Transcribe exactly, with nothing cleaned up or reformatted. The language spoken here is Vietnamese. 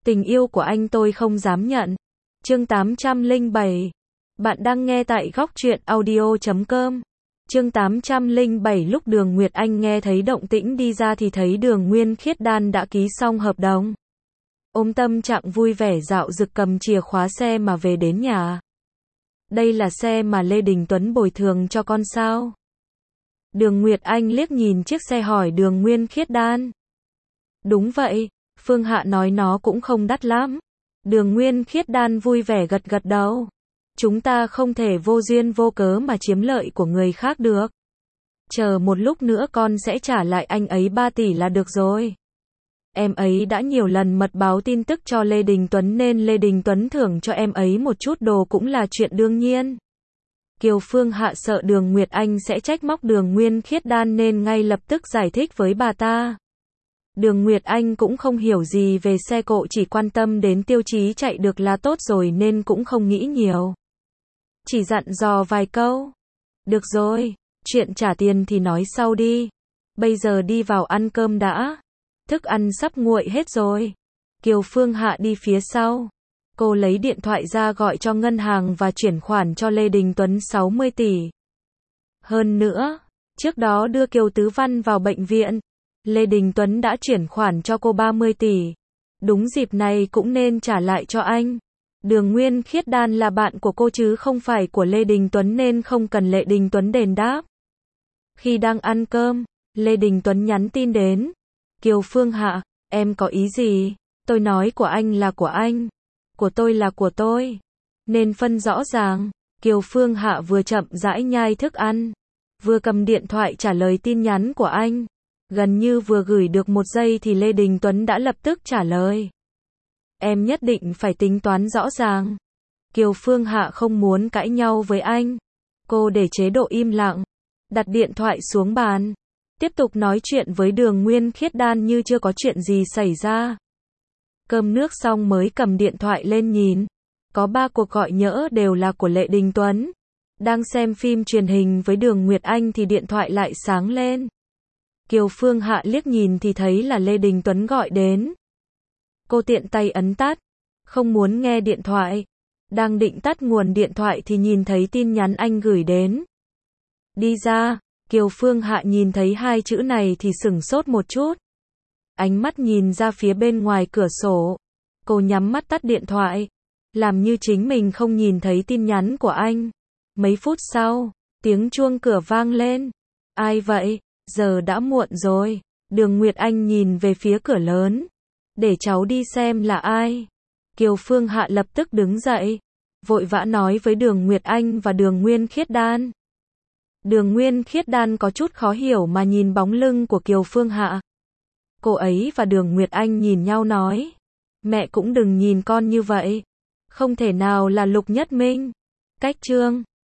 Tình yêu của anh tôi không dám nhận. Chương tám trăm lẻ bảy. Bạn đang nghe tại góc truyện audio chấm com. Chương tám trăm lẻ bảy. Lúc Đường Nguyệt Anh nghe thấy động tĩnh đi ra thì thấy Đường Nguyên Khiết Đan đã ký xong hợp đồng. Ôm tâm trạng vui vẻ dạo dực cầm chìa khóa xe mà về đến nhà. Đây là xe mà Lê Đình Tuấn bồi thường cho con sao? Đường Nguyệt Anh liếc nhìn chiếc xe hỏi Đường Nguyên Khiết Đan. Đúng vậy, Phương Hạ nói nó cũng không đắt lắm. Đường Nguyên Khiết Đan vui vẻ gật gật đầu. Chúng ta không thể vô duyên vô cớ mà chiếm lợi của người khác được. Chờ một lúc nữa con sẽ trả lại anh ấy ba tỷ là được rồi. Em ấy đã nhiều lần mật báo tin tức cho Lê Đình Tuấn nên Lê Đình Tuấn thưởng cho em ấy một chút đồ cũng là chuyện đương nhiên. Kiều Phương Hạ sợ Đường Nguyệt Anh sẽ trách móc Đường Nguyên Khiết Đan nên ngay lập tức giải thích với bà ta. Đường Nguyệt Anh cũng không hiểu gì về xe cộ, chỉ quan tâm đến tiêu chí chạy được là tốt rồi nên cũng không nghĩ nhiều. Chỉ dặn dò vài câu. Được rồi, chuyện trả tiền thì nói sau đi. Bây giờ đi vào ăn cơm đã. Thức ăn sắp nguội hết rồi. Kiều Phương Hạ đi phía sau. Cô lấy điện thoại ra gọi cho ngân hàng và chuyển khoản cho Lê Đình Tuấn sáu mươi tỷ. Hơn nữa, trước đó đưa Kiều Tứ Văn vào bệnh viện, Lê Đình Tuấn đã chuyển khoản cho cô ba mươi tỷ. Đúng dịp này cũng nên trả lại cho anh. Đường Nguyên Khiết Đan là bạn của cô chứ không phải của Lê Đình Tuấn nên không cần Lê Đình Tuấn đền đáp. Khi đang ăn cơm, Lê Đình Tuấn nhắn tin đến. Kiều Phương Hạ, em có ý gì? Tôi nói của anh là của anh, của tôi là của tôi. Nên phân rõ ràng. Kiều Phương Hạ vừa chậm rãi nhai thức ăn, vừa cầm điện thoại trả lời tin nhắn của anh. Gần như vừa gửi được một giây thì Lê Đình Tuấn đã lập tức trả lời. Em nhất định phải tính toán rõ ràng. Kiều Phương Hạ không muốn cãi nhau với anh. Cô để chế độ im lặng, đặt điện thoại xuống bàn, tiếp tục nói chuyện với Đường Nguyên Khiết Đan như chưa có chuyện gì xảy ra. Cơm nước xong mới cầm điện thoại lên nhìn. Có ba cuộc gọi nhỡ đều là của Lê Đình Tuấn. Đang xem phim truyền hình với Đường Nguyệt Anh thì điện thoại lại sáng lên. Kiều Phương Hạ liếc nhìn thì thấy là Lê Đình Tuấn gọi đến. Cô tiện tay ấn tắt, không muốn nghe điện thoại. Đang định tắt nguồn điện thoại thì nhìn thấy tin nhắn anh gửi đến. Đi ra. Kiều Phương Hạ nhìn thấy hai chữ này thì sửng sốt một chút. Ánh mắt nhìn ra phía bên ngoài cửa sổ. Cô nhắm mắt tắt điện thoại, làm như chính mình không nhìn thấy tin nhắn của anh. Mấy phút sau, tiếng chuông cửa vang lên. Ai vậy? Giờ đã muộn rồi. Đường Nguyệt Anh nhìn về phía cửa lớn. Để cháu đi xem là ai. Kiều Phương Hạ lập tức đứng dậy, vội vã nói với Đường Nguyệt Anh và Đường Nguyên Khiết Đan. Đường Nguyên Khiết Đan có chút khó hiểu mà nhìn bóng lưng của Kiều Phương Hạ. Cô ấy và Đường Nguyệt Anh nhìn nhau nói. Mẹ cũng đừng nhìn con như vậy. Không thể nào là Lục Nhất Minh. Cách chương